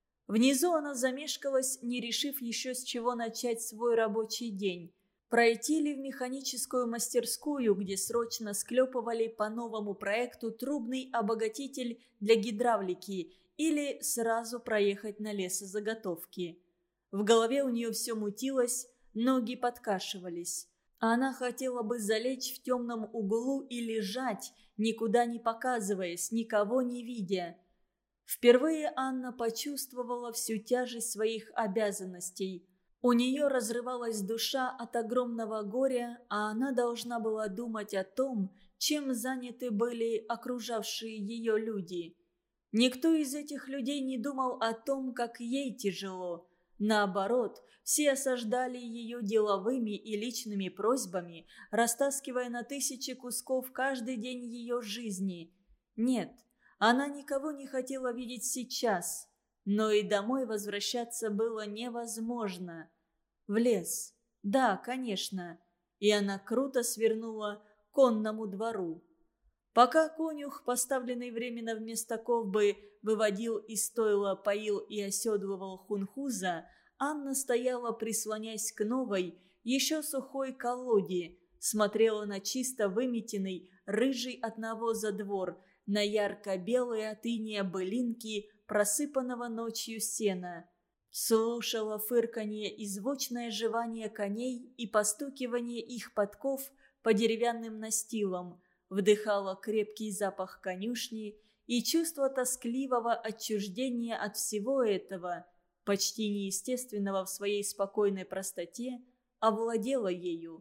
Внизу она замешкалась, не решив еще с чего начать свой рабочий день. Пройти ли в механическую мастерскую, где срочно склепывали по новому проекту трубный обогатитель для гидравлики, или сразу проехать на лесозаготовки. В голове у нее все мутилось, ноги подкашивались. Она хотела бы залечь в темном углу и лежать, никуда не показываясь, никого не видя. Впервые Анна почувствовала всю тяжесть своих обязанностей. У нее разрывалась душа от огромного горя, а она должна была думать о том, чем заняты были окружавшие ее люди. Никто из этих людей не думал о том, как ей тяжело. Наоборот, все осаждали ее деловыми и личными просьбами, растаскивая на тысячи кусков каждый день ее жизни. Нет, она никого не хотела видеть сейчас, но и домой возвращаться было невозможно. В лес. Да, конечно. И она круто свернула к конному двору. Пока конюх, поставленный временно вместо ковбы, выводил из стойла, поил и оседлывал хунхуза, Анна стояла, прислонясь к новой, еще сухой колоде, смотрела на чисто выметенный, рыжий от навоза двор, на ярко-белые от инея былинки, просыпанного ночью сена. Слушала фырканье и звучное жевание коней и постукивание их подков по деревянным настилам, вдыхала крепкий запах конюшни, и чувство тоскливого отчуждения от всего этого, почти неестественного в своей спокойной простоте, овладело ею.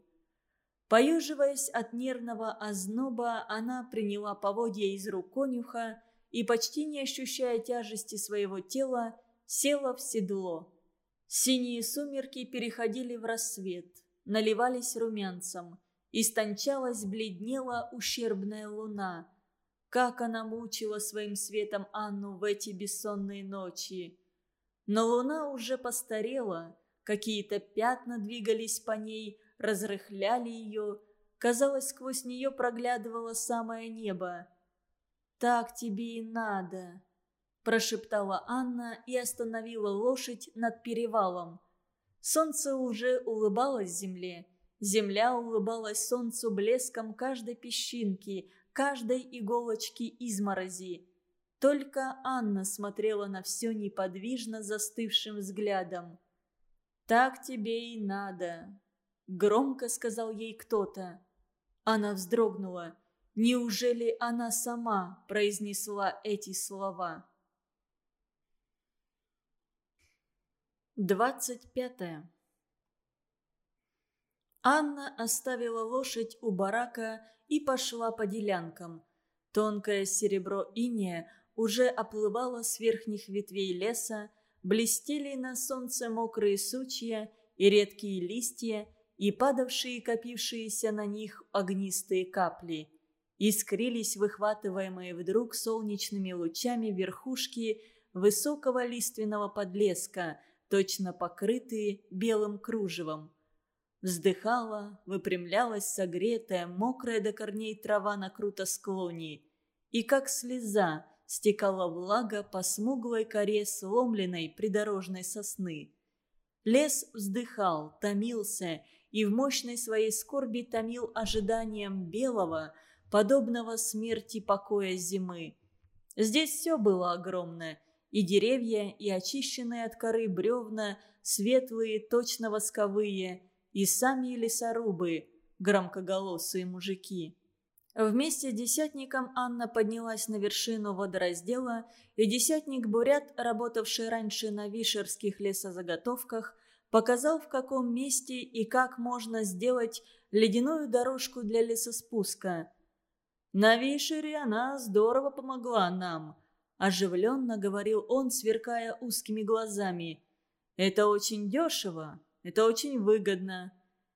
Поеживаясь от нервного озноба, она приняла поводья из рук конюха и, почти не ощущая тяжести своего тела, села в седло. Синие сумерки переходили в рассвет, наливались румянцем. Истончалась, бледнела ущербная луна. Как она мучила своим светом Анну в эти бессонные ночи. Но луна уже постарела, какие-то пятна двигались по ней, разрыхляли ее. Казалось, сквозь нее проглядывало самое небо. «Так тебе и надо», – прошептала Анна и остановила лошадь над перевалом. Солнце уже улыбалось земле. Земля улыбалась солнцу блеском каждой песчинки, каждой иголочки изморози. Только Анна смотрела на все неподвижно застывшим взглядом. «Так тебе и надо», — громко сказал ей кто-то. Она вздрогнула. Неужели она сама произнесла эти слова? Двадцать пятое. Анна оставила лошадь у барака и пошла по делянкам. Тонкое серебро инея уже оплывало с верхних ветвей леса, блестели на солнце мокрые сучья и редкие листья, и падавшие и копившиеся на них огнистые капли. Искрились выхватываемые вдруг солнечными лучами верхушки высокого лиственного подлеска, точно покрытые белым кружевом. Вздыхала, выпрямлялась согретая, мокрая до корней трава на крутосклоне, и как слеза стекала влага по смуглой коре сломленной придорожной сосны. Лес вздыхал, томился, и в мощной своей скорби томил ожиданием белого, подобного смерти покоя зимы. Здесь все было огромное, и деревья, и очищенные от коры бревна, светлые, точно восковые, и сами лесорубы, громкоголосые мужики. Вместе с десятником Анна поднялась на вершину водораздела, и десятник-бурят, работавший раньше на вишерских лесозаготовках, показал, в каком месте и как можно сделать ледяную дорожку для лесоспуска. «На Вишере она здорово помогла нам», – оживленно говорил он, сверкая узкими глазами. «Это очень дешево, это очень выгодно».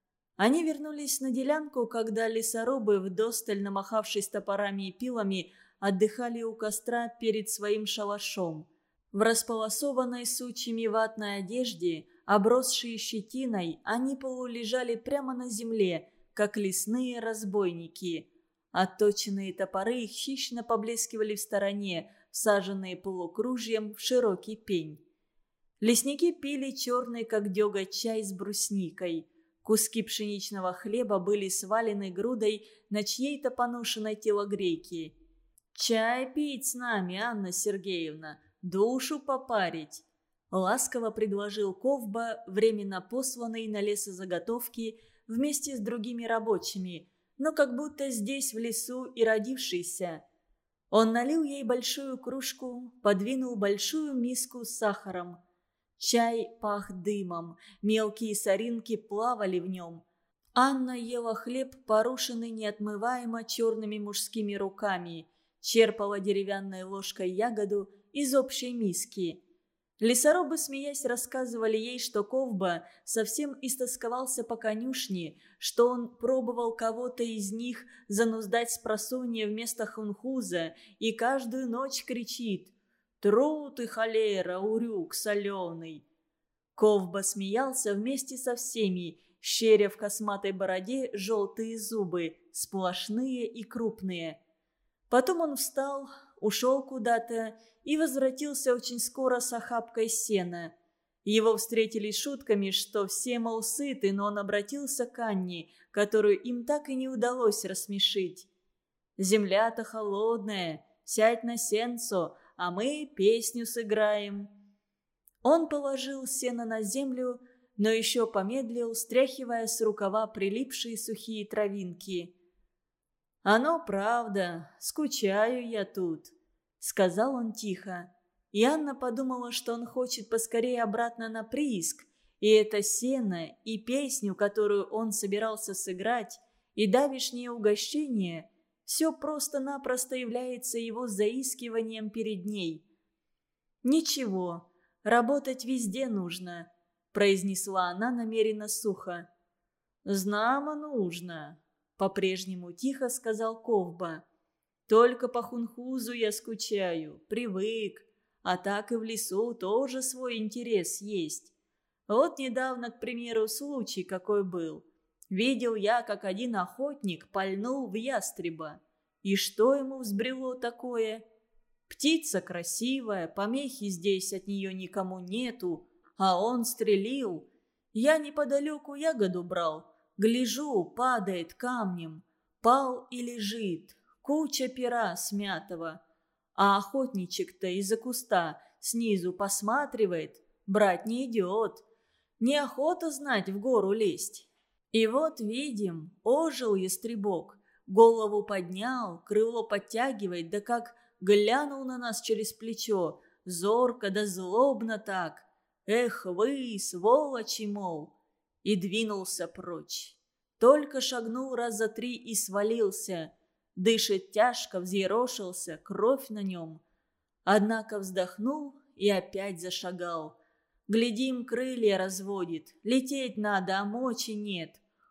Они вернулись на делянку, когда лесорубы, вдосталь намахавшись топорами и пилами, отдыхали у костра перед своим шалашом. В располосованной сучьями ватной одежде, обросшие щетиной, они полулежали прямо на земле, как лесные разбойники. Отточенные топоры их хищно поблескивали в стороне, всаженные полукружьем в широкий пень. Лесники пили черный, как деготь, чай с брусникой. Куски пшеничного хлеба были свалены грудой на чьей-то поношенной телогрейке. «Чай пить с нами, Анна Сергеевна, душу попарить», — ласково предложил Ковба, временно посланный на лесозаготовки вместе с другими рабочими, но как будто здесь, в лесу, и родившийся. Он налил ей большую кружку, подвинул большую миску с сахаром. Чай пах дымом, мелкие соринки плавали в нем. Анна ела хлеб, порушенный неотмываемо черными мужскими руками, черпала деревянной ложкой ягоду из общей миски. Лесорубы, смеясь, рассказывали ей, что Ковба совсем истосковался по конюшне, что он пробовал кого-то из них зануздать спросонья вместо хунхуза и каждую ночь кричит: «Труд и холера, урюк соленый!» Ковба смеялся вместе со всеми, щеря в косматой бороде желтые зубы, сплошные и крупные. Потом он встал, ушел куда-то и возвратился очень скоро с охапкой сена. Его встретили шутками, что все, мол, сыты, но он обратился к Анне, которую им так и не удалось рассмешить. «Земля-то холодная, сядь на сенцо, а мы песню сыграем». Он положил сено на землю, но еще помедлил, стряхивая с рукава прилипшие сухие травинки. «Оно правда, скучаю я тут», — сказал он тихо. И Анна подумала, что он хочет поскорее обратно на прииск, и это сено, и песню, которую он собирался сыграть, и давешнее угощение — все просто-напросто является его заискиванием перед ней. «Ничего, работать везде нужно», — произнесла она намеренно сухо. «Знамо нужно», — по-прежнему тихо сказал Ковба. «Только по хунхузу я скучаю, привык, а так и в лесу тоже свой интерес есть. Вот недавно, к примеру, случай какой был. Видел я, как один охотник пальнул в ястреба. И что ему взбрело такое? Птица красивая, помехи здесь от нее никому нету, а он стрелил. Я неподалеку ягоду брал, гляжу, падает камнем, пал и лежит, куча пера смятого. А охотничек-то из-за куста снизу посматривает, брать не идет. Неохота знать в гору лезть. И вот видим, ожил ястребок, голову поднял, крыло подтягивает, да как глянул на нас через плечо, зорко да злобно так. Эх вы, сволочи, мол, и двинулся прочь. Только шагнул раз за три и свалился. Дышит тяжко, взъерошился, кровь на нем. Однако вздохнул и опять зашагал. Глядим, крылья разводит, лететь надо, а мочи нет.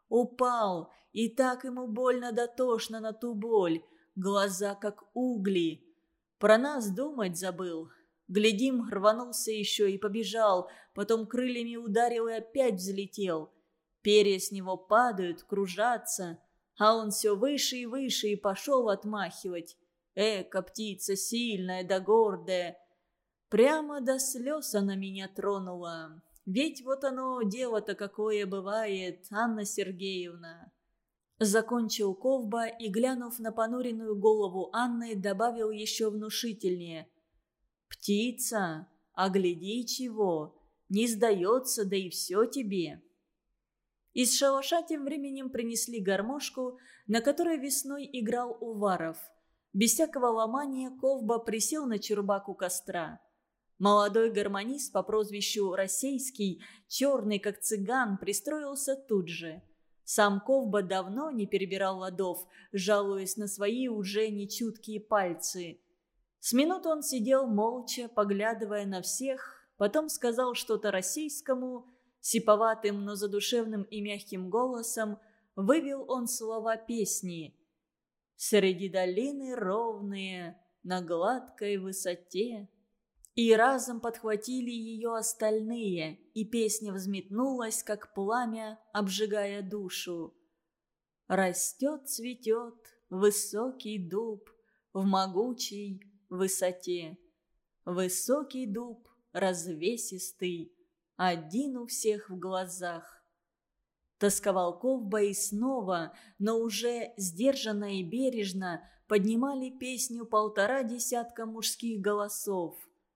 Упал, и так ему больно да тошно на ту боль. Глаза как угли. Про нас думать забыл. Глядим, рванулся еще и побежал, потом крыльями ударил и опять взлетел. Перья с него падают, кружатся, а он все выше и выше и пошел отмахивать. Эка, птица сильная да гордая. Прямо до слез она меня тронула. Ведь вот оно, дело-то какое бывает, Анна Сергеевна. Закончил Ковба и, глянув на понуренную голову Анны, добавил еще внушительнее. «Птица, а гляди чего, не сдается, да и все тебе». Из шалаша тем временем принесли гармошку, на которой весной играл Уваров. Без всякого ломания Ковба присел на чурбак у костра. Молодой гармонист по прозвищу Рассейский, черный как цыган, пристроился тут же. Сам Ковба давно не перебирал ладов, жалуясь на свои уже нечуткие пальцы. С минуту он сидел молча, поглядывая на всех, потом сказал что-то Рассейскому, сиповатым, но задушевным и мягким голосом вывел он слова песни. «Среди долины ровные, на гладкой высоте». И разом подхватили ее остальные, и песня взметнулась, как пламя, обжигая душу. Растет, цветет высокий дуб в могучей высоте. Высокий дуб, развесистый, один у всех в глазах. Тосковал Ковба и снова, но уже сдержанно и бережно поднимали песню полтора десятка мужских голосов.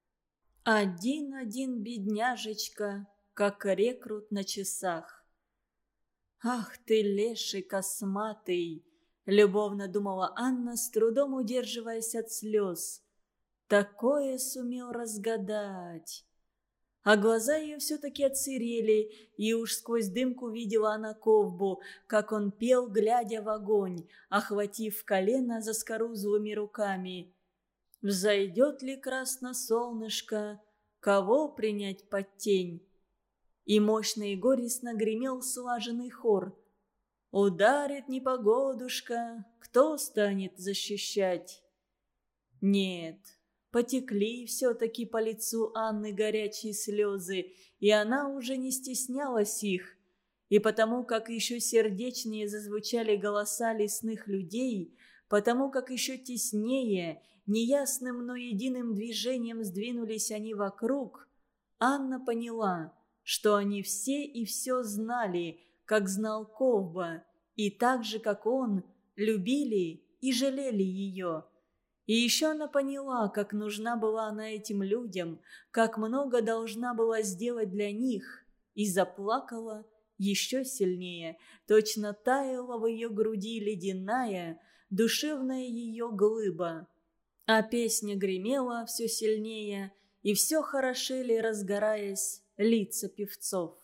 Один-один бедняжечка, как рекрут на часах. «Ах ты, леший косматый!» — любовно думала Анна, с трудом удерживаясь от слез. «Такое сумел разгадать!» А глаза ее все-таки отсырели, и уж сквозь дымку видела она Ковбу, как он пел, глядя в огонь, охватив колено заскорузлыми руками. «Взойдет ли красно солнышко, кого принять под тень?» И мощно и горестно гремел слаженный хор. «Ударит непогодушка, кто станет защищать?» Нет, потекли все-таки по лицу Анны горячие слезы, и она уже не стеснялась их. И потому, как еще сердечнее зазвучали голоса лесных людей, потому как еще теснее, неясным, но единым движением сдвинулись они вокруг, Анна поняла, что они все и все знали, как знал Ковба, и так же, как он, любили и жалели ее. И еще она поняла, как нужна была она этим людям, как много должна была сделать для них, и заплакала еще сильнее, точно таяла в ее груди ледяная, душевная ее глыба. А песня гремела все сильнее, и все хорошели, разгораясь, лица певцов.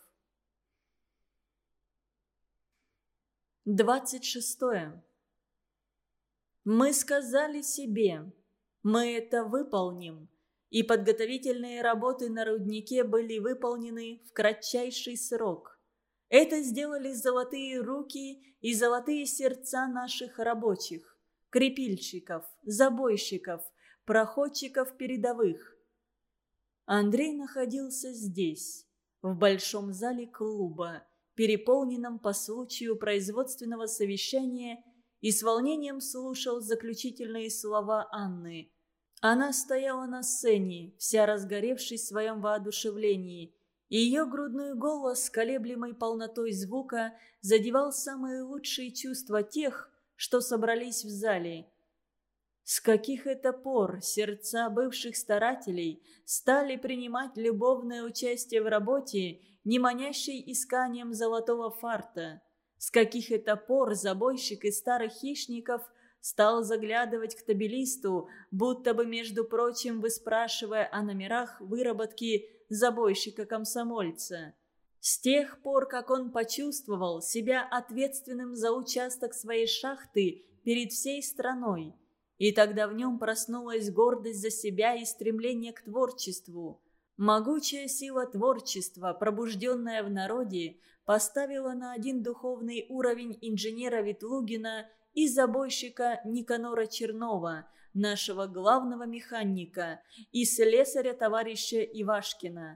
Двадцать шестое. Мы сказали себе, мы это выполним, и подготовительные работы на руднике были выполнены в кратчайший срок. Это сделали золотые руки и золотые сердца наших рабочих, крепильщиков, забойщиков, проходчиков передовых. Андрей находился здесь, в большом зале клуба, переполненном по случаю производственного совещания, и с волнением слушал заключительные слова Анны. Она стояла на сцене, вся разгоревшись в своем воодушевлении, и ее грудной голос, колеблемой полнотой звука, задевал самые лучшие чувства тех, что собрались в зале. С каких это пор сердца бывших старателей стали принимать любовное участие в работе, не манящей исканием золотого фарта? С каких это пор забойщик из старых хищников стал заглядывать к табелисту, будто бы, между прочим, выспрашивая о номерах выработки забойщика-комсомольца? С тех пор, как он почувствовал себя ответственным за участок своей шахты перед всей страной, и тогда в нем проснулась гордость за себя и стремление к творчеству. Могучая сила творчества, пробужденная в народе, поставила на один духовный уровень инженера Ветлугина и забойщика Никанора Чернова, нашего главного механика, и слесаря товарища Ивашкина.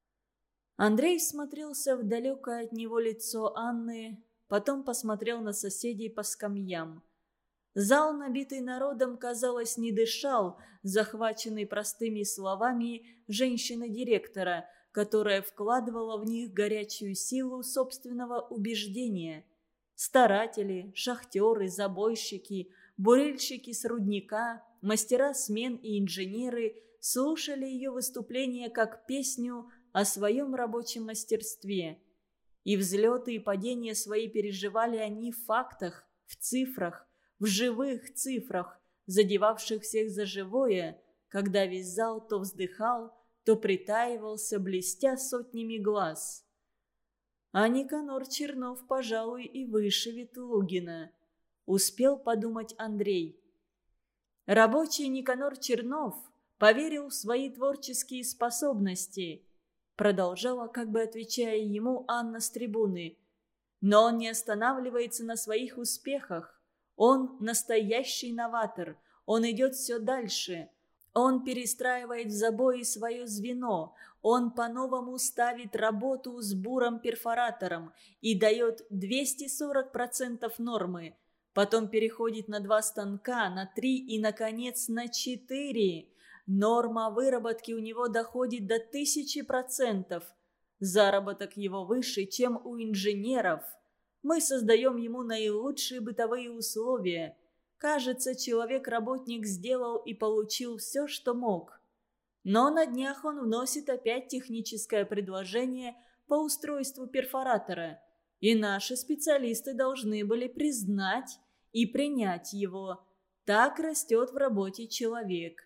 Андрей смотрелся в далекое от него лицо Анны, потом посмотрел на соседей по скамьям. Зал, набитый народом, казалось, не дышал, захваченный простыми словами женщины-директора, которая вкладывала в них горячую силу собственного убеждения. Старатели, шахтеры, забойщики, бурильщики с рудника, мастера смен и инженеры слушали ее выступление как песню о своем рабочем мастерстве. И взлеты и падения свои переживали они в фактах, в цифрах, в живых цифрах, задевавших всех за живое, когда весь зал то вздыхал, то притаивался, блестя сотнями глаз. А Никанор Чернов, пожалуй, и выше Ветлугина, успел подумать Андрей. Рабочий Никанор Чернов поверил в свои творческие способности, продолжала, как бы отвечая ему Анна с трибуны. Но он не останавливается на своих успехах. Он настоящий новатор, он идет все дальше. Он перестраивает в забое свое звено, он по-новому ставит работу с буром-перфоратором и дает двести сорок процентов нормы. Потом переходит на два станка, на три и, наконец, на четыре. Норма выработки у него доходит до тысячи процентов. Заработок его выше, чем у инженеров. Мы создаем ему наилучшие бытовые условия. Кажется, человек-работник сделал и получил все, что мог. Но на днях он вносит опять техническое предложение по устройству перфоратора. И наши специалисты должны были признать и принять его. Так растет в работе человек.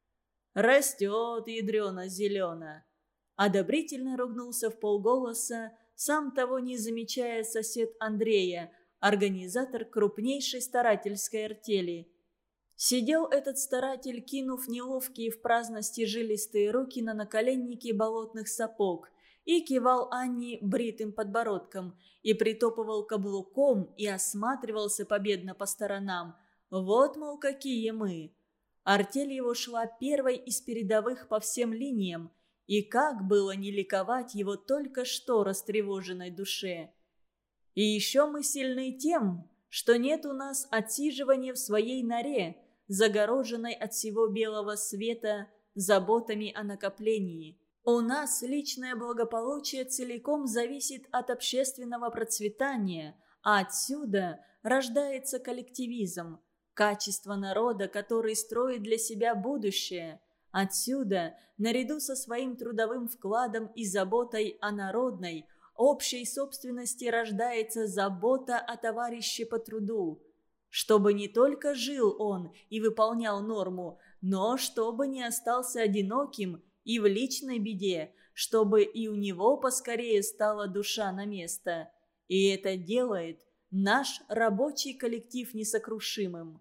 «Растет, ядрено-зелено!» Одобрительно ругнулся в полголоса, сам того не замечая, сосед Андрея, организатор крупнейшей старательской артели. Сидел этот старатель, кинув неловкие в праздности жилистые руки на наколенники болотных сапог, и кивал Анне бритым подбородком, и притопывал каблуком, и осматривался победно по сторонам. Вот, мол, какие мы. Артель его шла первой из передовых по всем линиям, и как было не ликовать его только что растревоженной душе. И еще мы сильны тем, что нет у нас отсиживания в своей норе, загороженной от всего белого света заботами о накоплении. У нас личное благополучие целиком зависит от общественного процветания, а отсюда рождается коллективизм, качество народа, который строит для себя будущее. Отсюда, наряду со своим трудовым вкладом и заботой о народной, общей собственности рождается забота о товарище по труду. Чтобы не только жил он и выполнял норму, но чтобы не остался одиноким и в личной беде, чтобы и у него поскорее стала душа на место. И это делает наш рабочий коллектив несокрушимым.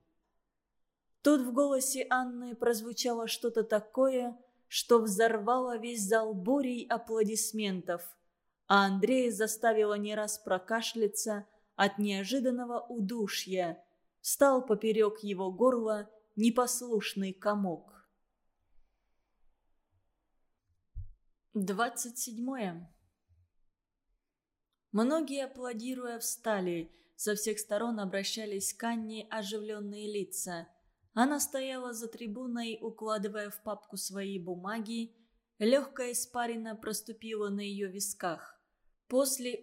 Тут в голосе Анны прозвучало что-то такое, что взорвало весь зал бурей аплодисментов, а Андрея заставило не раз прокашляться от неожиданного удушья. Встал поперек его горла непослушный комок. Двадцать седьмое. Многие, аплодируя, встали, со всех сторон обращались к Анне оживленные лица. Она стояла за трибуной, укладывая в папку свои бумаги. Легкая испарина проступила на ее висках. После